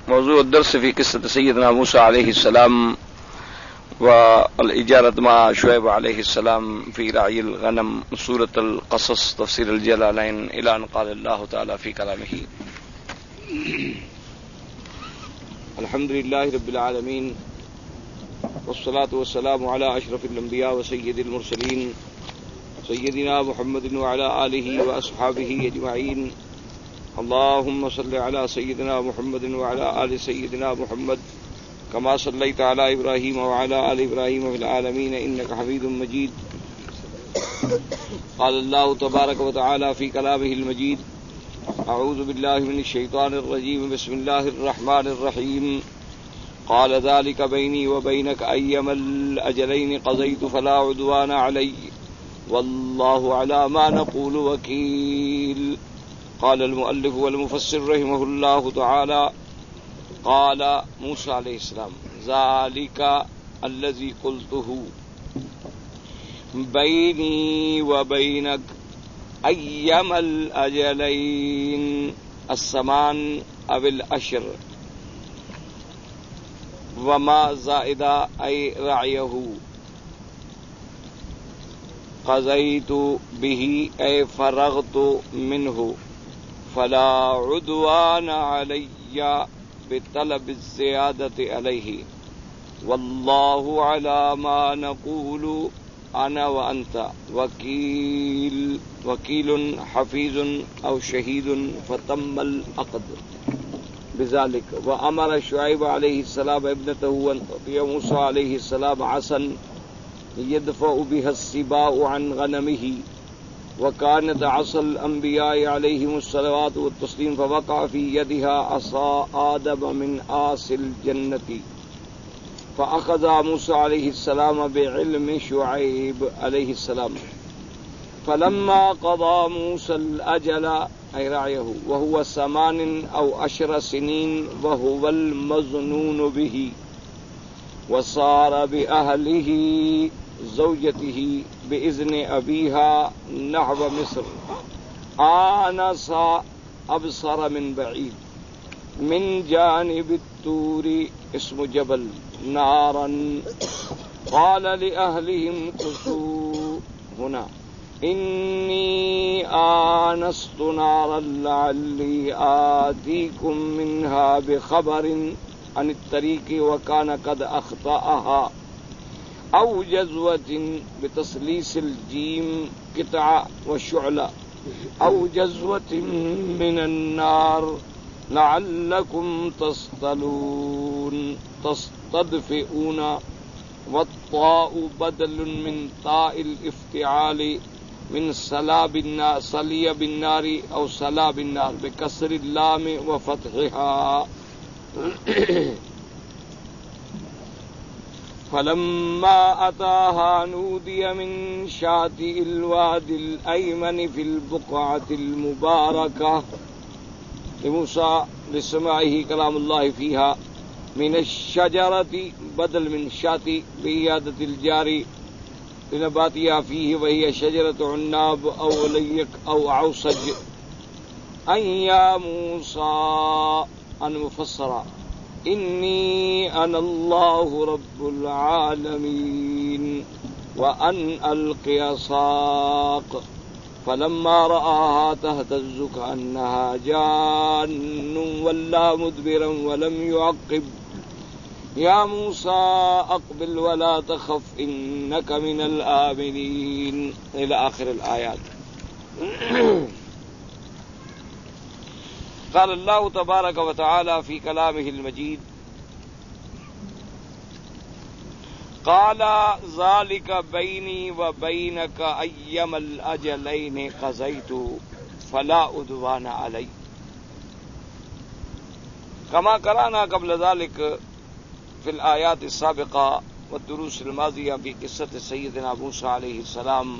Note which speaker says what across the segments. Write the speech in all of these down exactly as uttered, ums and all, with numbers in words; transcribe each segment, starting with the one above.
Speaker 1: موضوع الدرس في قصة سيدنا موسى عليه السلام والإجارة مع شعيب عليه السلام في رعي الغنم، سورة القصص، تفسير الجلالين، إلى أن قال الله تعالى في كلامه: الحمد لله رب العالمين، والصلاة والسلام على أشرف الأنبياء وسيد المرسلين سيدنا محمد وعلى آله وأصحابه أجمعين. اللهم صل على سيدنا محمد وعلى آل سيدنا محمد كما صليت على إبراهيم وعلى آل إبراهيم في العالمين إنك حميد مجيد. قال الله تبارك وتعالى في كلامه المجيد: أعوذ بالله من الشيطان الرجيم، بسم الله الرحمن الرحيم. قال ذلك بيني وبينك أيما الأجلين قضيت فلا عدوان علي والله على ما نقول وكيل. قال المؤلف والمفسر رحمه الله تعالى: قال موسى عليه السلام: ذلك الذي قلته بيني وبينك أيما الأجلين الثمان أو العشر وما زائد أي رعيه قضيت به أي فرغت منه فلا عدوان علي بطلب الزيادة عليه والله على ما نقول أنا وأنت وكيل وكيل حفيظ أو شهيد فتم العقد بذلك. وأمر شعيب عليه السلام ابنته أن تعطي موسى عليه السلام عصا يدفع بها السباع عن غنمه، وكانت عصا الأنبياء عليهم الصلوات والتسليم، فوقع في يدها عصا آدم من آس الجنة، فأخذ موسى عليه السلام بعلم شعيب عليه السلام. فلما قضى موسى الأجل أي رعيه وهو ثمان أو عشر سنين وهو المظنون به، وصار بأهله زوجته بإذن أبيها نحو مصر، آنس أبصر من بعيد من جانب الطور اسم جبل نارا، قال لأهلهم كثوا هنا إني آنست نارا لعلي آتيكم منها بخبر عن الطريق وكان قد أخطأها، أو جزوة بتسليس الجيم قطع وشعلة، أو جزوة من النار لعلكم تصطلون تستدفئون. والطاء بدل من طاء الافتعال من سلاب النار صلي بالنار أو سلاب النار بكسر اللام وفتحها. فلما أتاها نودي من شاطئ الوادي الأيمن في البقعة المباركة لموسى لسماعه كلام الله فيها من الشجرة بدل من شاطئ بإيادة الجاري لنباتها فيه، وهي شجرة عناب أو ليك أو عوصج. أن يا موسى أن مفسرا إني أنا الله رب العالمين وأن ألقي عصاك. فلما رآها تهتز كأنها جان ولا مدبرا ولم يعقب. يا موسى أقبل ولا تخف إنك من الآمنين إلى آخر الآيات. قال الله تبارك وتعالى في كلامه المجيد: قال ذلك بيني وبينك أيما الأجلين قضيت فلا عدوان علي. كما قرأنا قبل ذلك في الآيات السابقة والدروس الماضية في قصة سيدنا موسى عليه السلام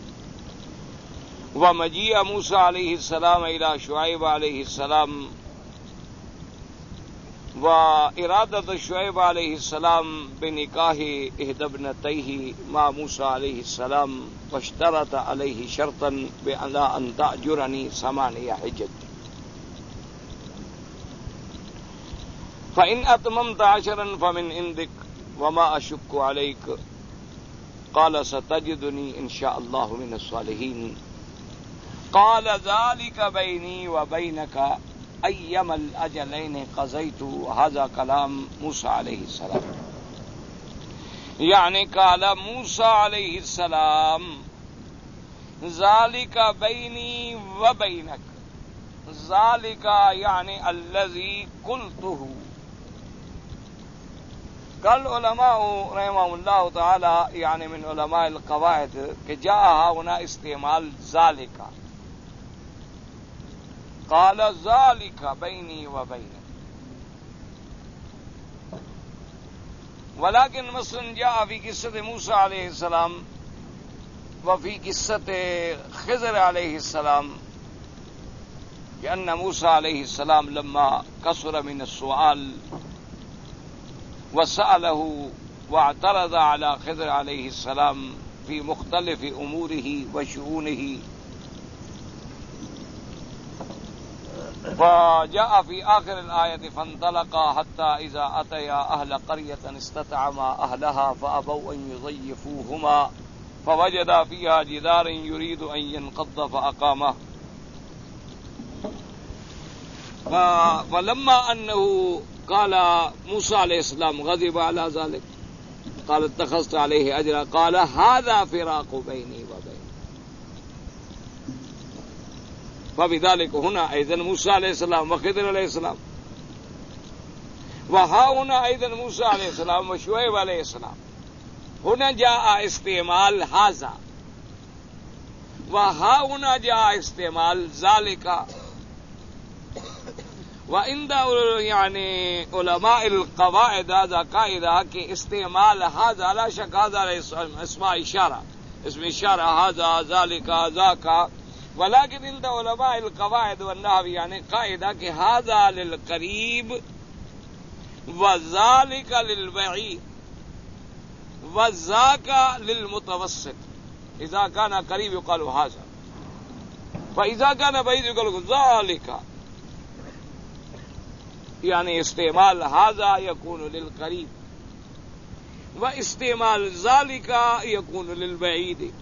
Speaker 1: ومجيء موسى عليه السلام إلى شعيب عليه السلام، وإرادة شعيب عليه السلام بنكاح إحدى ابنتيه مع موسى عليه السلام، واشترط عليه شرطا بأن لا أن تأجرني ثمانية حجج. فإن أتممت عشرا فمن عندك وما أشك عليك قال ستجدني إن شاء الله من الصالحين قال ذلك بيني وبينك أيما الأجلين قضيت. هذا كلام موسى عليه السلام. یعنی قال موسیٰ علیہ السلام ذالک بینی و بینک، ذالک یعنی الذی قلتہ. کل علماء رحمہ اللہ تعالی یعنی من علماء القواعد کہ جاء ہونا استعمال ذالک، قال ذالک بینی و بینک. ولكن مثلا جاء في قصة موسى عليه السلام وفي قصة خضر عليه السلام بأن موسى عليه السلام لما كثر من السؤال وسأله واعترض على خضر عليه السلام في مختلف أموره وشؤونه، فجاء في آخر الآية فانطلقا حتى إذا أتيا أهل قرية استطعما أهلها فأبوا أن يضيفوهما فوجدا فيها جدارا يريد أن ينقض فأقامه. فلما أنه قال موسى عليه السلام غضب على ذلك قال اتخذت عليه أجرا قال هذا فراق بيني وبينك. فبذلك هنا أيضا موسى عليه السلام وخضر عليه السلام، وها هنا أيضا موسى عليه السلام وشعيب عليه السلام. هنا جاء استعمال هذا وها هنا جاء استعمال ذلك. وعند يعني علماء القواعد هذا قاعدة کہ استعمال هذا لا شك هذا اسم إشارة، اسم إشارة هذا ذلك ذاك. ولكن عند علماء القواعد والنحو يعني قاعدة کہ هذا للقريب وذلك للبعيد وذاك للمتوسط. إذا كان قريب يقال هذا، فإذا كان بعيد يقال ذلك. يعني استعمال هذا يكون للقريب واستعمال ذلك يكون للبعيد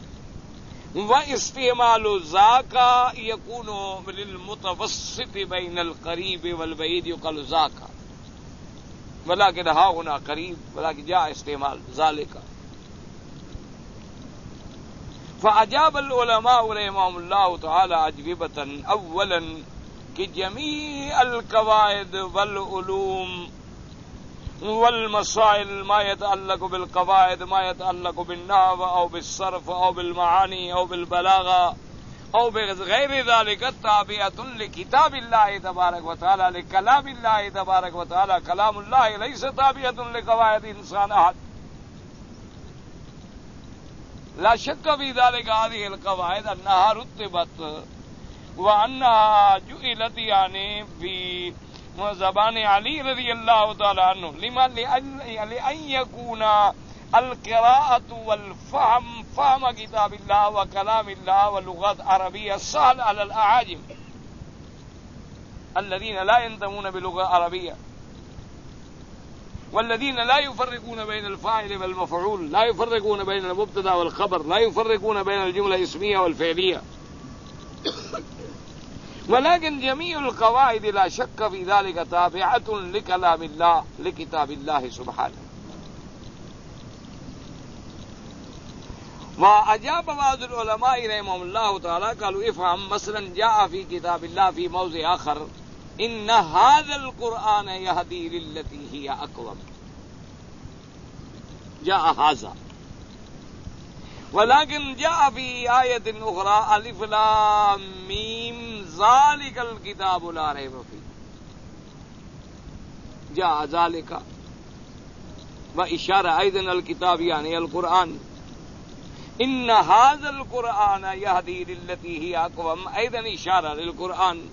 Speaker 1: واستعمال ذاك يكون للمتوسط بين القريب والبعيد يقال ذاك. ولكن ها هنا قريب ولكن جاء استعمال ذلك. فأجاب العلماء رحمهم الله تعالى أجوبة. أولا کہ جميع القواعد والعلوم والمسائل ما يتعلق بالقواعد ما يتعلق بالنحو أو بالصرف أو بالمعاني أو بالبلاغة أو بغير ذلك تابعة لكتاب الله تبارك وتعالى لكلام الله تبارك وتعالى. كلام الله ليس تابعة لقواعد إنسان أحد. لا شك في ذلك. هذه القواعد أنها رتبت وأنها جعلت يعني في زبان علي رضي الله تعالى عنه لما لأن يكون القراءة والفهم فهم كتاب الله وكلام الله ولغات عربية سهل على الأعاجم الذين لا ينتمون بلغة عربية والذين لا يفرقون بين الفاعل والمفعول، لا يفرقون بين المبتدا والخبر، لا يفرقون بين الجملة الاسمية والفعلية. ولكن جميع القواعد لا شك في ذلك تابعة لكلام الله لكتاب الله سبحانه. وأجاب بعض العلماء رحمهم الله تعالى قالوا افهم مثلا جاء في كتاب الله في موضع آخر إن هذا القرآن يهدي للتي هي أقوم. جاء هذا. ولكن جاء في آية أخرى ألف لام ميم ذلك الكتاب لا ريب فيه. جاء ذلك وإشارة أيضا الكتاب يعني القرآن. إن هذا القرآن يهدي للتي هي أقوم أيضا إشارة للقرآن.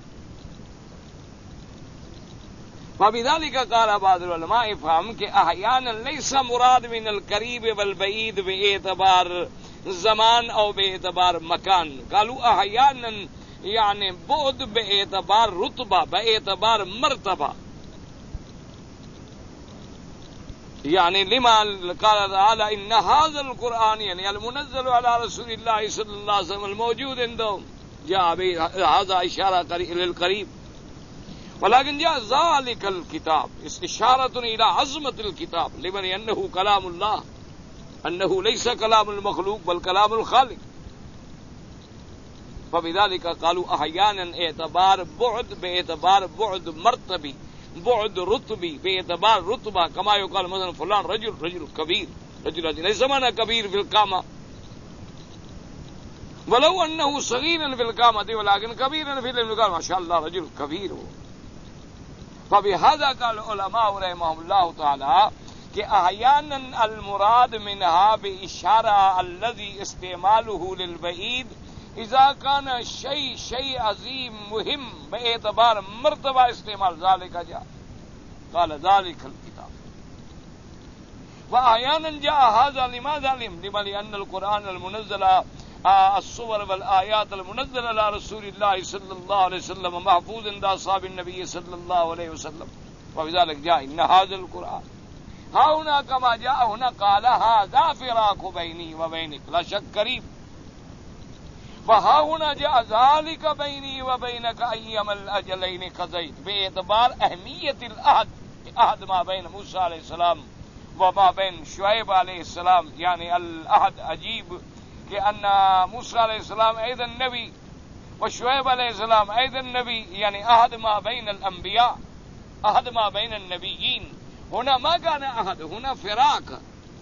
Speaker 1: فبذلك قال بعض العلماء افهم کہ احيانا ليس مراد من القريب والبعيد باعتبار زمان او باعتبار مكان. قالوا احيانا يعني بعد باعتبار رتبة باعتبار مرتبة. يعني لما قال تعالى إن هذا القرآن يعني المنزل على رسول الله صلى الله عليه وسلم الموجود عندهم جاء هذا إشارة للقريب، ولكن جاء ذلك الكتاب إشارة إلى عظمة الكتاب لمن أنه كلام الله، أنه ليس كلام المخلوق بل كلام الخالق. فبذلك قالوا أحيانا اعتبار بعد باعتبار بعد مرتبي، بعد رتبي باعتبار رتبة، كما يقال مثلا فلان رجل رجل كبير، رجل ليس معنى كبير في القامة ولو أنه صغيرا في القامة ولكن كبيرا في العلم، قال ما شاء الله رجل كبير. فبهذا قال العلماء رحمهم الله تعالى کہ احیانا المراد منها بإشارة الذي استعماله للبعيد اذا كان شيء شيء عظيم مهم باعتبار مرتبہ استعمال ذلك جاء قال ذلك الكتاب. واحيانا جاء هذا لماذا؟ لما لأن القرآن المنزل الصور والآيات المنزل على رسول الله صلى الله عليه وسلم محفوظ عند أصحاب النبي صلى الله عليه وسلم، وبذلك جاء إن هذا القرآن ها هنا كما جاء هنا قال هذا فراق بيني وبينك لا شك قريب، وها هنا جاء ذلك بيني وبينك أيما الأجلين قضيت باعتبار أهمية العهد، عهد ما بين موسى عليه السلام وما بين شعيب عليه السلام، يعني العهد عجيب لأن موسى عليه السلام أيضا نبي وشعيب عليه السلام أيضا نبي، يعني عهد ما بين الأنبياء، عهد ما بين النبيين. هنا ما كان عهد، هنا فراق،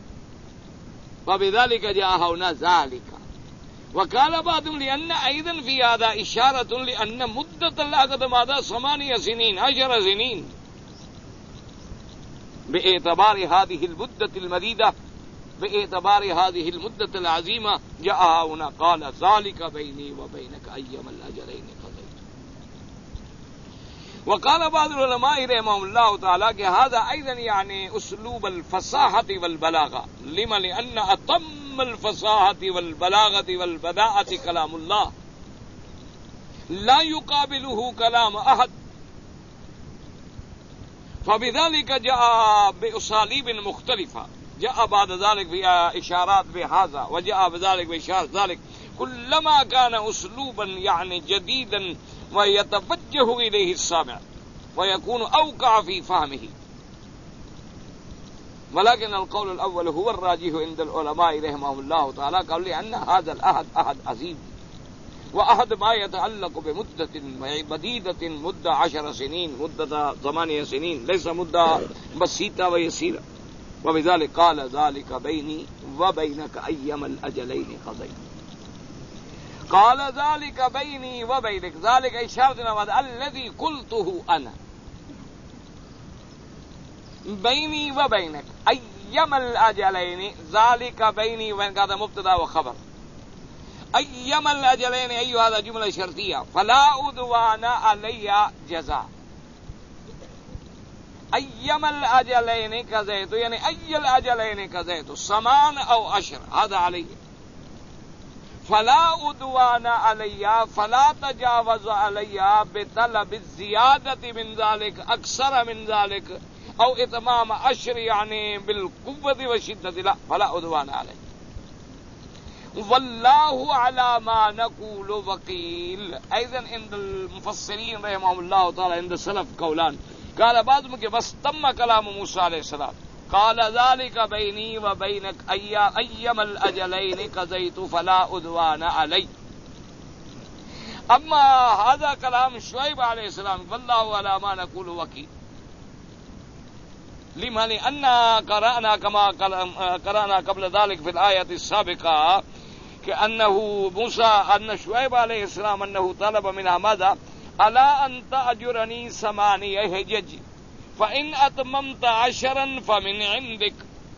Speaker 1: وبذلك جاء هنا ذلك. وقال بعضهم لأن أيضا في هذا إشارة لأن مدة العقد ماذا؟ ثمانية سنين عشر سنين باعتبار هذه المدة المديدة، باعتبار هذه المدة العظيمة جاء هنا قال ذلك بيني وبينك أيما الأجلين قضيت. وقال بعض العلماء رحمهم الله تعالى کہ هذا أيضا يعني أسلوب الفصاحة والبلاغة، لما لأن أتم الفصاحة والبلاغة والبداءة كلام الله لا يقابله كلام أحد، فبذلك جاء بأساليب مختلفة، جاء بعد ذلك بإشارات بهذا وجاء بذلك بإشارات ذلك، كلما كان أسلوبا يعني جديدا ويتوجه إليه السامع ويكون أوقع في فهمه. ولكن القول الأول هو الراجح عند العلماء رحمهم الله تعالى، قال لأن هذا العهد عهد عظيم، وعهد ما يتعلق بمدة مديدة، مدة عشر سنين، مدة ثمانية سنين، ليس مدة بسيطة ويسيرة. وبذلك قال ذلك بيني وبينك أيما الأجلين قضيت. قال ذلك بيني وبينك، ذلك إشارة الذي قلته أنا بيني وبينك أيما الأجلين، ذلك بيني وبينك هذا مبتدا وخبر، أيما الأجلين أي هذا جملة شرطية، فلا عدوان علي جزاء، أيما الأجلين قضيت يعني أي الأجلين قضيت ثمان أو عشر هذا علي، فلا عدوان علي فلا تجاوز علي بطلب الزيادة من ذلك أكثر من ذلك أو إتمام عشر يعني بالقوة والشدة، لا فلا عدوان علي. والله على ما نقول وكيل. أيضا عند المفسرين رحمهم الله تعالى عند السلف قولان، قال بعضهم کہ بس تم کلام موسیٰ علیہ السلام، قال ذلك بيني وبينك أيما الأجلين قضيت فلا عدوان علي. أما هذا كلام شعيب عليه السلام والله على ما نقول وكيل، لما لأن قرأنا كما قرأنا قبل ذلك في الآية السابقة كأنه موسى أن شعيب عليه السلام أنه طلب منها ماذا؟ ألا أن تأجرني ثمانية حجج فإن أتممت عشرا فمن عندك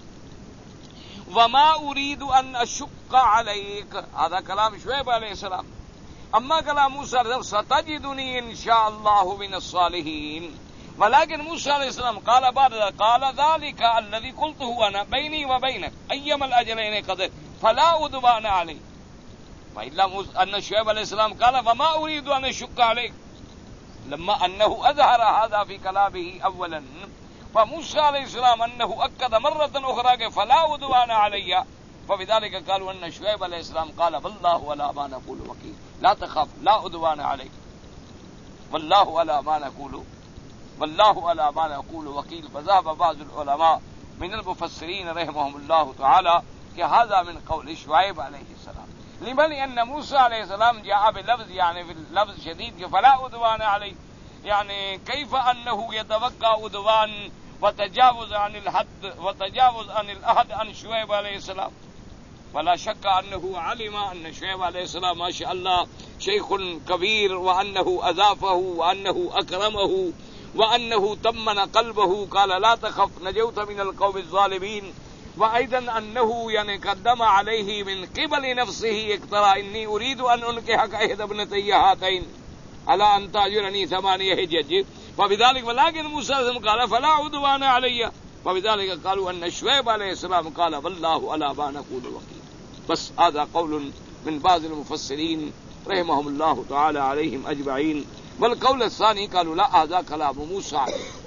Speaker 1: وما أريد أن أشق عليك. هذا كلام شعيب عليه السلام. أما كلام موسى عليه السلام ستجدني إن شاء الله من الصالحين. ولكن موسى عليه السلام قال بعد قال ذلك الذي قلته أنا بيني وبينك أيما الأجلين قضيت فلا عدوان علي. وإلا أن شعيب عليه السلام قال وما أريد أن أشق عليك، لما أنه أظهر هذا في كلامه أولا فموسى عليه السلام أنه أكد مرة أخرى فلا عدوان علي، فبذلك قالوا أن شعيب عليه السلام قال والله على ما نقول وكيل، لا تخاف لا عدوان عليك، والله على ما نقول والله على ما نقول وكيل. فذهب بعض العلماء من المفسرين رحمهم الله تعالى کہ هذا من قول شعيب عليه السلام. لمن ان موسى عليه السلام جاء بلفظ يعني في اللفظ شديد فلا عدوان عليه، يعني كيف انه يتوقع عدوان وتجاوز عن الحد وتجاوز عن العهد عن شعيب عليه السلام. ولا شك انه علم ان شعيب عليه السلام ما شاء الله شيخ كبير، وانه اضافه وانه اكرمه وانه طمن قلبه، قال لا تخف نجوت من القوم الظالمين. وأيضا أنه يعني قدم عليه من قبل نفسه اقترى إني أريد أن أنكحك إحدى ابنتي هاتين على أن تأجرني ثمانية حجج، فبذلك ولكن موسى قال فلا عدوان علي، وبذلك قالوا أن شعيب عليه السلام قال والله على ما نقول وكيل. بس هذا قول من بعض المفسرين رحمهم الله تعالى عليهم أجمعين. والقول الثاني قالوا لا هذا كلام موسى،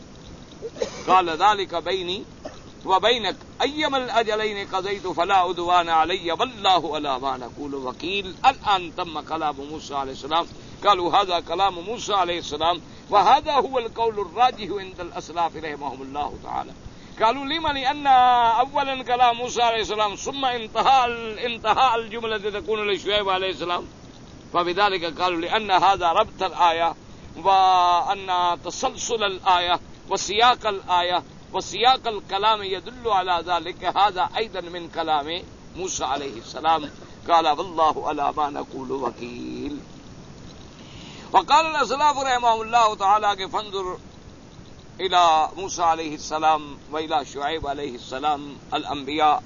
Speaker 1: قال ذلك بيني وبينك أيما الأجلين قضيت فلا عدوان علي والله على ما نقول وكيل. الآن تم كلام موسى عليه السلام، قالوا هذا كلام موسى عليه السلام، وهذا هو القول الراجح عند الأسلاف رحمهم الله تعالى. قالوا لما؟ لأن أولا كلام موسى عليه السلام ثم انتهاء انتهاء الجملة تكون لشعيب عليه السلام، فبذلك قالوا لأن هذا ربط الآية وأن تسلسل الآية وسياق الآية وسياق الكلام يدل على ذلك، هذا أيضا من كلام موسى عليه السلام. قال والله على ما نقول وكيل. وقال الأسلاف رحمه الله تعالى فانظر إلى موسى عليه السلام وإلى شعيب عليه السلام الأنبياء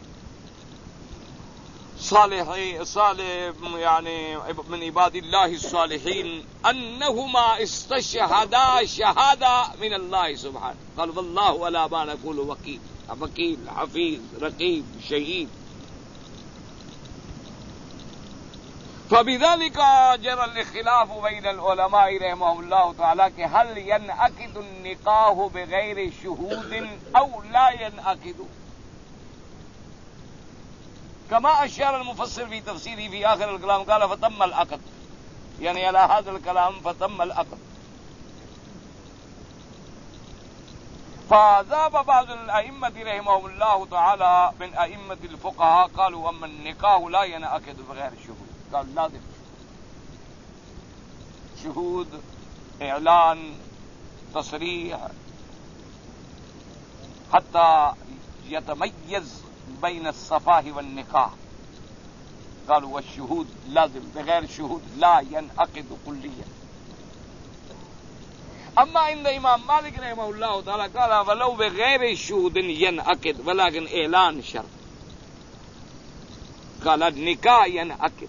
Speaker 1: صالحين صالح يعني من عباد الله الصالحين أنهما استشهدا شهادة من الله سبحانه، قال والله على ما نقول وكيل، وكيل حفيظ رقيب شهيد. فبذلك جرى الخلاف بين العلماء رحمهم الله تعالى کہ هل ينعقد النکاح بغير شهود أو لا ينعقد، كما أشار المفسر في تفسيره في آخر الكلام قال فتم العقد، يعني على هذا الكلام فتم العقد. فذهب بعض الأئمة رحمهم الله تعالى من أئمة الفقهاء قالوا أما النكاح لا ينعقد بغير شهود، قال لازم شهود إعلان تصريح حتى يتميز بين الصفاح والنكاح. قالوا والشهود لازم، بغير شهود لا ينعقد كليا. اما عند امام مالک رحمہ اللہ تعالی قال ولو بغیر شهود ينعقد ولكن اعلان شرط، قال النكاح ينعقد.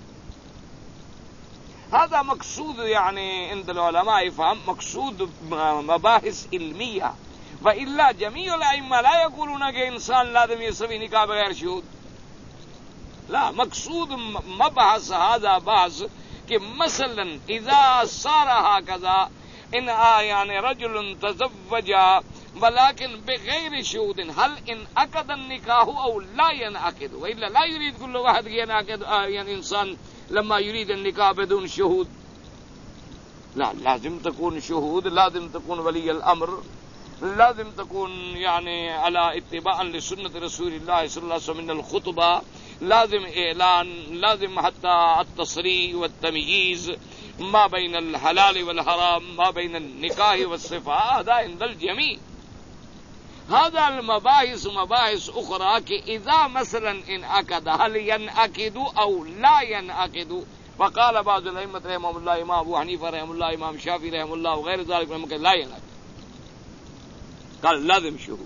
Speaker 1: هذا مقصود يعني عند العلماء فهم مقصود مباحث علمية، وإلا جميع الأئمة لا يقولون کہ انسان لازم يسوي نکاح بغیر شهود. لا، مقصود مبحث هذا بحث کہ مثلا اذا صار هكذا ان يعني رجل تزوج ولكن بغير شهود هل انعقد النكاح او لا ينعقد، والا لا يريد كل واحد ينعقد يعني انسان لما يريد النكاح بدون شهود. لا، لازم تكون شهود، لازم تكون ولي الامر، لازم تكون يعني على اتباعا لسنة رسول الله صلى الله عليه وسلم من الخطبة، لازم اعلان، لازم حتى التصريح والتمييز ما بين الحلال والحرام، ما بين النكاح والصفاء، هذا عند الجميع. هذا المباحث مباحث أخرى كإذا مثلا انعقد هل ينعقد أو لا ينعقد. فقال بعض الأئمة رحمهم الله، إمام أبو حنيفة رحمه الله، إمام شافعي رحمه الله وغير ذلك من لا ينعقد، قال لازم شهود.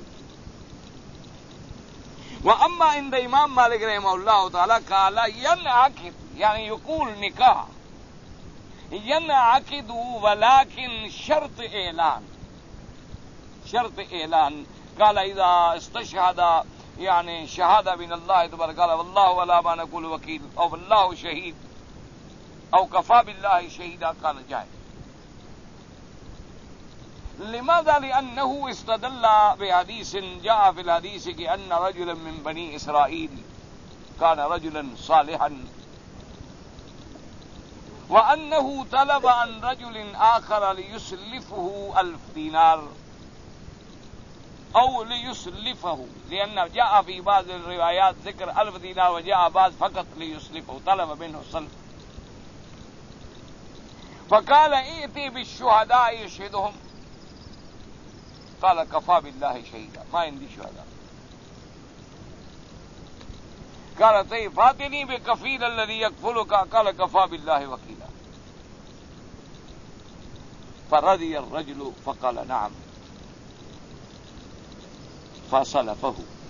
Speaker 1: وأما عند إمام مالك رحمه الله تعالى قال ينعقد، يعني يقول نكاح ينعقد ولكن شرط إعلان، شرط إعلان. قال إذا استشهد يعني شهادة من الله تبارك قال والله ولا ما نقول وكيل أو بالله شهيد أو كفى بالله شهيدا، قال جائز. لماذا؟ لأنه استدل بحديث جاء في الحديث أن رجلا من بني إسرائيل كان رجلا صالحا وأنه طلب عن رجل آخر ليسلفه ألف دينار أو ليسلفه، لأن جاء في بعض الروايات ذكر ألف دينار وجاء بعض فقط ليسلفه، طلب منه سلف. فقال ائتي بالشهداء يشهدهم، قال كفى بالله شهيدا، ما عندي شهداء. قال طيب فاتني بكفيل الذي يكفلك، قال كفى بالله وكيلا. فرضي الرجل فقال نعم فصلفه.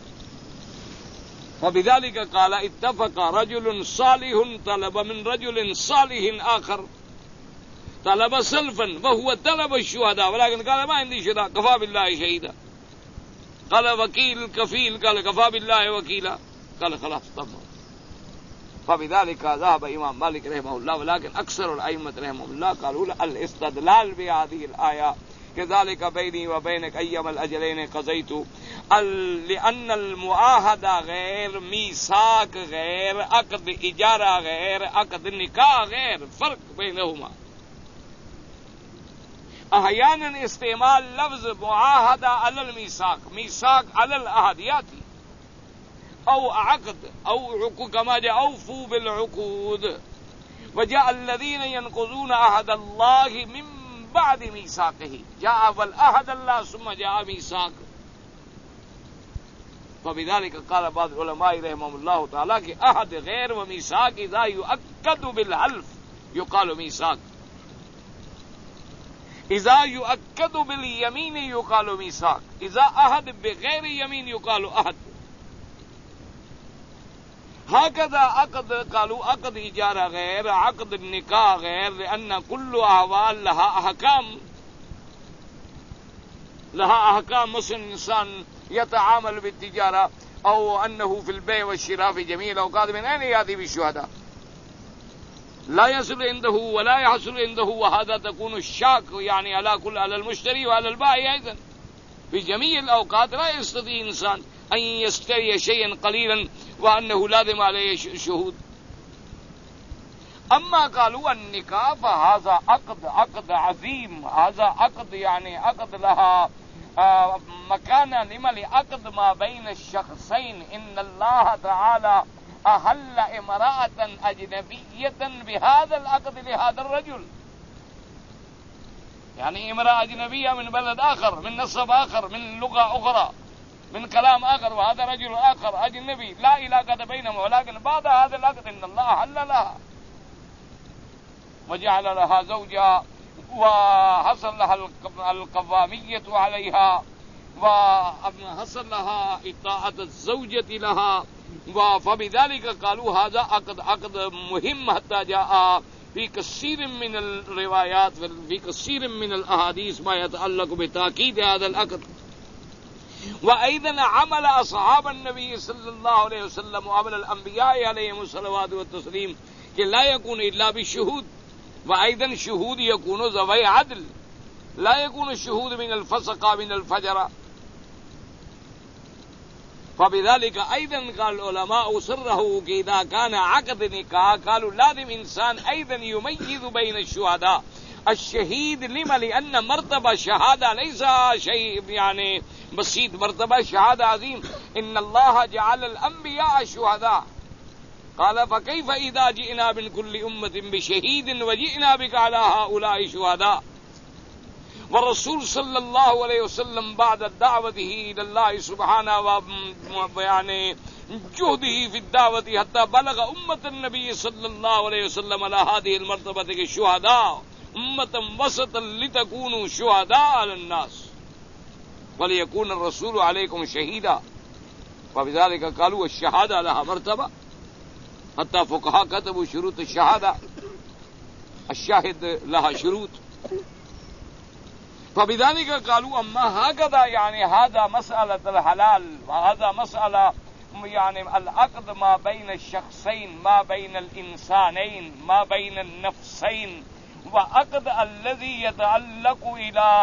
Speaker 1: فبذلك قال اتفق رجل صالح طلب من رجل صالح آخر طلب سلفا وهو طلب الشهداء، ولكن قال ما عندي شهداء، كفى بالله شهيدا. قال وكيل كفيل، قال كفى بالله وكيلا، قال خلاص طبعا. فبذلك ذهب امام مالك رحمه الله، ولكن اکثر الائمه رحمه الله قالوا الاستدلال بهذه الايه كذلك بيني وبينك ايما الاجلين قضيت، لان المعاهده غير، ميثاق غير، عقد اجاره غير، عقد نکاح غير، فرق بينهما. احيانا استعمال لفظ معاهده على الميثاق، ميثاق على العهديات، او عقد او عقود كما جاء اوفوا بالعقود، وجاء الذين ينقضون عهد الله من بعد ميثاقه، جاء والعهد الله ثم جاء ميثاق. فبذلك قال بعض العلماء رحمهم الله تعالى کہ عہد غیر و ميثاق اذا يؤكد بالحلف يقال ميثاق، اذا يؤكد باليمين يقال ميثاق، اذا عهد بغير يمين يقال عهد. هكذا عقد، قالوا عقد إجارة غير، عقد النكاح غير، لأن كل أحوال لها أحكام، لها أحكام. مثل إنسان يتعامل بالتجارة أو أنه في البيع والشراء في جميع الأوقات، من أين يأتي بالشهداء؟ لا يصل عنده ولا يحصل عنده، وهذا تكون الشاك يعني على كل، على المشتري وعلى البائع أيضا. في جميع الأوقات لا يستطيع إنسان أن يشتري شيئا قليلا وأنه لازم عليه شهود. أما قالوا النكاح فهذا عقد، عقد عظيم، هذا عقد يعني عقد لها آه مكانة لمن عقد ما بين الشخصين. إن الله تعالى أهل امرأة أجنبية بهذا العقد لهذا الرجل، يعني امرأة أجنبية من بلد آخر، من نسب آخر، من لغة أخرى، من كلام آخر، وهذا رجل آخر أجنبي لا علاقة بينهم، ولكن بعد هذا العقد إن الله حل لها وجعل لها زوجها وحصل لها القوامية عليها وحصل لها إطاعة الزوجة لها. فبذلك قالوا هذا عقد، عقد مهم حتى جاء في كثير من الروايات في كثير من الأحاديث ما يتعلق بتأكيد هذا العقد. وأيضا عمل أصحاب النبي صلى الله عليه وسلم وعمل الأنبياء عليهم الصلوات والتسليم کہ لا يكون إلا بالشهود، وأيضا شهود يكون ذوي عدل، لا يكون الشهود من الفسق من الفجر. فبذلك أيضا قال العلماء سره إذا كان عقد نكاح قالوا لازم إنسان أيضا يميز بين الشهداء. الشهيد لما؟ لأن مرتبة شهادة ليس شيء يعني بسيط، مرتبة شهادة عظيم. إن الله جعل الأنبياء شهداء، قال فكيف إذا جئنا من كل أمة بشهيد وجئنا بك على هؤلاء شهداء. والرسول صلى الله عليه وسلم بعد دعوته إلى الله سبحانه ويعني جهده في الدعوة حتى بلغ أمة النبي صلى الله عليه وسلم على هذه المرتبة كالشهداء أمة وسطا لتكونوا شهداء على الناس وليكون الرسول عليكم شهيدا. وبذلك قالوا الشهادة لها مرتبة، حتى فقهاء كتبوا شروط الشهادة، الشاهد لها شروط. فبذلك قالوا أما هكذا يعني هذا مسألة الحلال، وهذا مسألة يعني العقد ما بين الشخصين، ما بين الإنسانين، ما بين النفسين، وعقد الذي يتعلق إلى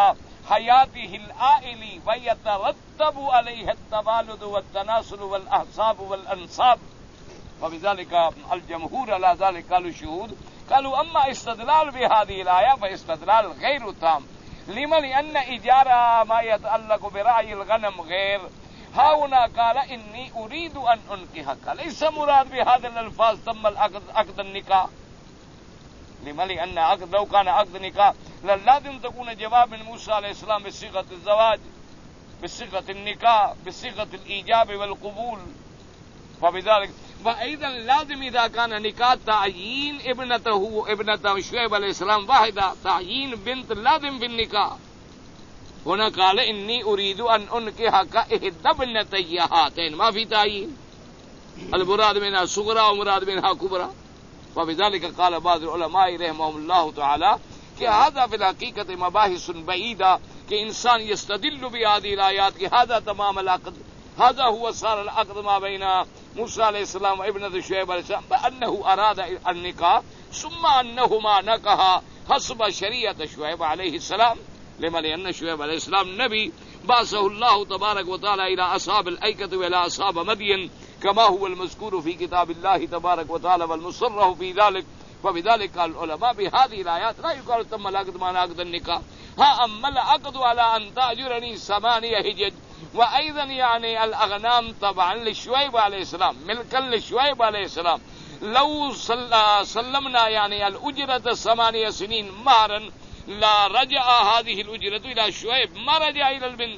Speaker 1: حياته العائلي ويترتب عليه التوالد والتناسل والأحساب والأنساب. وبذلك الجمهور على ذلك قالوا شهود. قالوا أما استدلال بهذه الآية فاستدلال غير تام. لما؟ لأن إجارة ما يتعلق برعي الغنم غير. ها هنا قال إني أريد أن أنكحك، ليس مراد بهذا الألفاظ تم العقد عقد النكاح. لما؟ لأن عقد لو كان عقد نكاح لازم تكون جواب من موسى عليه السلام بصيغة الزواج، بصيغة النكاح، بصيغة الإيجاب والقبول. فبذلك وأيضا لازم إذا كان نكاح تعيين ابنته ابنته شعيب عليه السلام واحدة، تعيين بنت لازم في النكاح. هنا قال إني أريد أن أنكحك إحدى ابنتي هاتين، ما في تعيين، المراد منها صغرى ومراد منها كبرى. وبذلك قال بعض العلماء رحمهم الله تعالى کہ هذا في الحقيقة مباحث بعيدة کہ انسان يستدل بهذه الآيات کہ هذا تمام العقد، هذا هو صار العقد ما بين موسى عليه السلام وابنة شعيب عليه السلام بأنه أراد النكاح ثم أنهما نكحا حسب شريعة شعيب عليه السلام. لما؟ لأن شعيب عليه السلام نبي بعثه الله تبارك وتعالى إلى أصحاب الأيكة وإلى أصحاب مدين كما هو المذكور في كتاب الله تبارك وتعالى والمصرح في ذلك. وبذلك قال العلماء بهذه الآيات لا يقال تم العقد معنى عقد النكاح. ها أما العقد على أن تأجرني ثمانية هجج، وأيضا يعني الأغنام طبعا لشعيب عليه السلام ملكا لشعيب عليه السلام. لو سلمنا يعني الأجرة ثمانية سنين مهرا لا رجع هذه الأجرة إلى شعيب، ما رجع إلى البنت.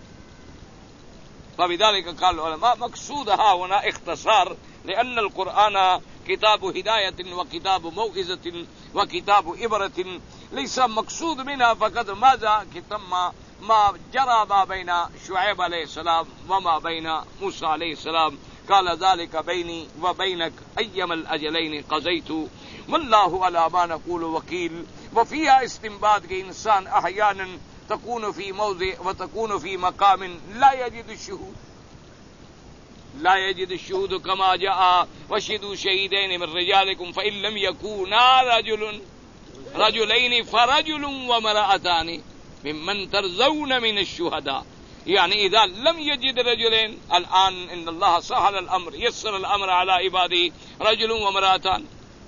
Speaker 1: فبذلك قال العلماء مقصودها هنا اختصار، لأن القرآن كتاب هداية وكتاب موعظة وكتاب عبرة، ليس مقصود منها فقط ماذا تم ما جرى ما بين شعيب عليه السلام وما بين موسى عليه السلام. قال ذلك بيني وبينك أيما الأجلين قضيت والله على ما نقول وكيل. وفيها استنباط کہ انسان احيانا تكون في موضع وتكون في مقام لا يجد الشهود، لا يجد الشهود كما جاء وشهدوا شهيدين من رجالكم فإن لم يكونا رجل رجلين فرجل وامرأتان ممن ترضون من الشهداء. يعني إذا لم يجد رجلين، الآن إن الله سهل الأمر يسر الأمر على عباده، رجل وامرأتان.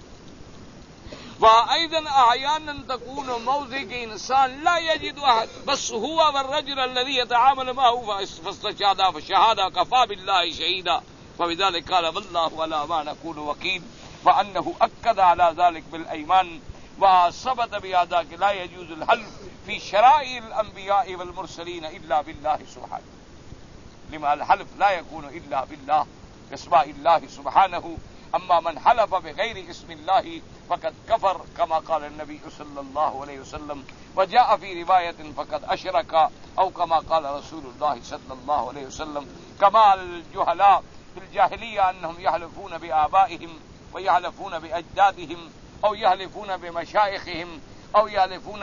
Speaker 1: وأيضا أحيانا تكون موضع إنسان لا يجد أحد بس هو والرجل الذي يتعامل معه فاستشهد فشهادة كفى بالله شهيدا. فبذلك قال والله على ما نقول وكيل. فأنه أكد على ذلك بالأيمان وثبت بهذا لا يجوز الحلف في شرائع الأنبياء والمرسلين إلا بالله سبحانه. لما الحلف لا يكون إلا بالله بأسماء الله سبحانه. أما من حلف بغير اسم الله فقد كفر كما قال النبي صلى الله عليه وسلم. وجاء في رواية فقد أشرك أو كما قال رسول الله صلى الله عليه وسلم. كما الجهلاء في الجاهلية أنهم يحلفون بآبائهم ويحلفون بأجدادهم أو يحلفون بمشايخهم أو يحلفون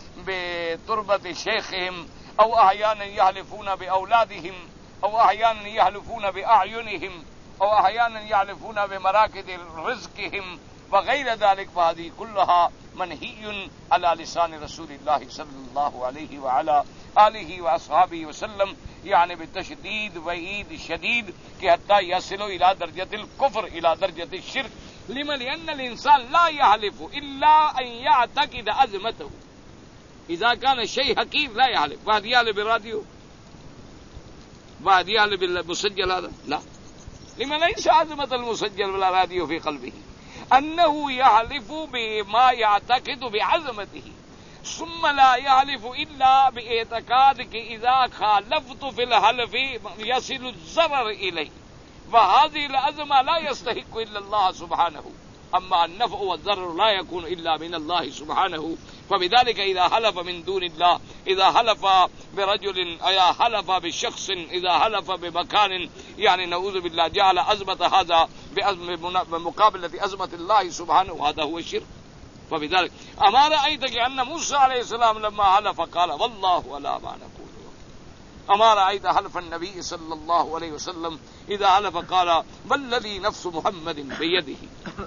Speaker 1: بتربة شيخهم أو أحيانا يحلفون بأولادهم أو أحيانا يحلفون بأعينهم أو أحيانا يحلفون بمراكد رزقهم وغير ذلك. فهذه كلها منهي على لسان رسول الله صلى الله عليه وعلى آله وأصحابه وسلم، يعني بالتشديد وعيد شديد کہ حتى يصلوا إلى درجة الكفر إلى درجة الشرك. لما؟ لأن الإنسان لا يحلف إلا أن يعتقد عظمته. إذا كان شيء حقير لا يحلف. واحد يحلف بالراديو، واحد يحلف بالمسجل، هذا لا. لما؟ ليس عظمة المسجل بالراديو في قلبه، أنه يحلف بما يعتقد بعظمته. ثم لا يحلف إلا باعتقاد إذا خالفت في الحلف يصل الضرر إليه، وهذه العظمة لا يستحق إلا الله سبحانه. أما النفع والضرر لا يكون إلا من الله سبحانه. فبذلك إذا حلف من دون الله، إذا حلف برجل، إذا حلف بشخص، إذا حلف بمكان، يعني نعوذ بالله جعل عظمة هذا بمقابلة عظمة الله سبحانه، وهذا هو الشرك. فبذلك أما رأيت أن موسى عليه السلام لما حلف قال والله ولا ما نقول. أما رأيت حلف النبي صلى الله عليه وسلم إذا حلف قال والذي نفس محمد بيده.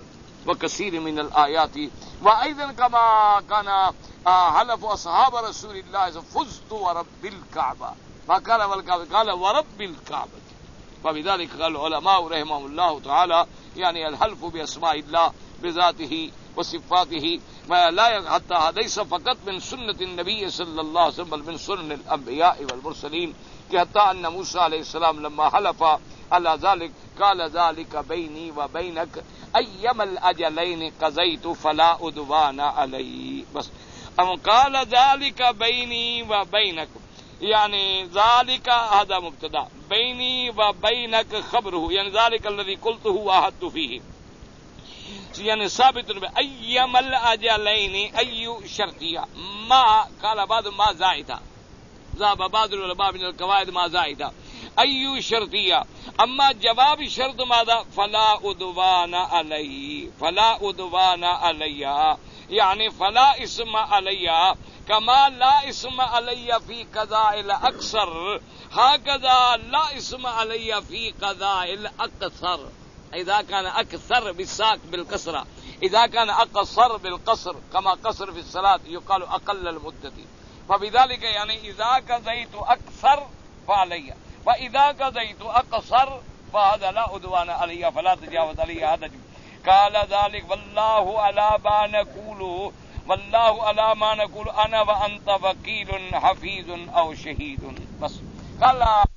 Speaker 1: وكثير من الآيات. وأيضا كما كان حلف أصحاب رسول الله فزت ورب الكعبة، ما قال والكعبة، قال ورب الكعبة. فبذلك قال العلماء رحمهم الله تعالى يعني الحلف بأسماء الله بذاته وصفاته ما لا حتى ليس فقط من سنة النبي صلى الله عليه وسلم بل من سنن الأنبياء والمرسلين، کہ حتى أن موسى عليه السلام لما حلف على ذلك قال ذلك بيني وبينك أيما الأجلين قضيت فلا عدوان علي. بس ام قال ذلك بيني وبينك يعني ذلك هذا مبتدا، بيني وبينك خبره يعني ذلك الذي قلته وعهدت فيه، يعني ثابت أيما الأجلين أي شرطية. ما قال بعض ما زائدة، ذهب بعض العلماء من القواعد ما زائدة أي شرطية. أما جواب شرط ماذا؟ فلا عدوان علي، فلا عدوان علي يعني فلا اسم علي، كما لا اسم علي في قضاء الأكثر هكذا لا اسم علي في قضاء الأكثر. إذا كان أكثر بالساق بالكسرة، إذا كان أقصر بالقصر كما قصر في الصلاة يقال أقل المدة. فبذلك يعني إذا قضيت أكثر فعلي، وإذا قضيت أقصر فهذا لا عدوان علي فلا تجاوز علي. هذا قال ذلك والله على ما نقول، والله على ما نقول أنا وأنت وكيل حفيظ أو شهيد. بس قال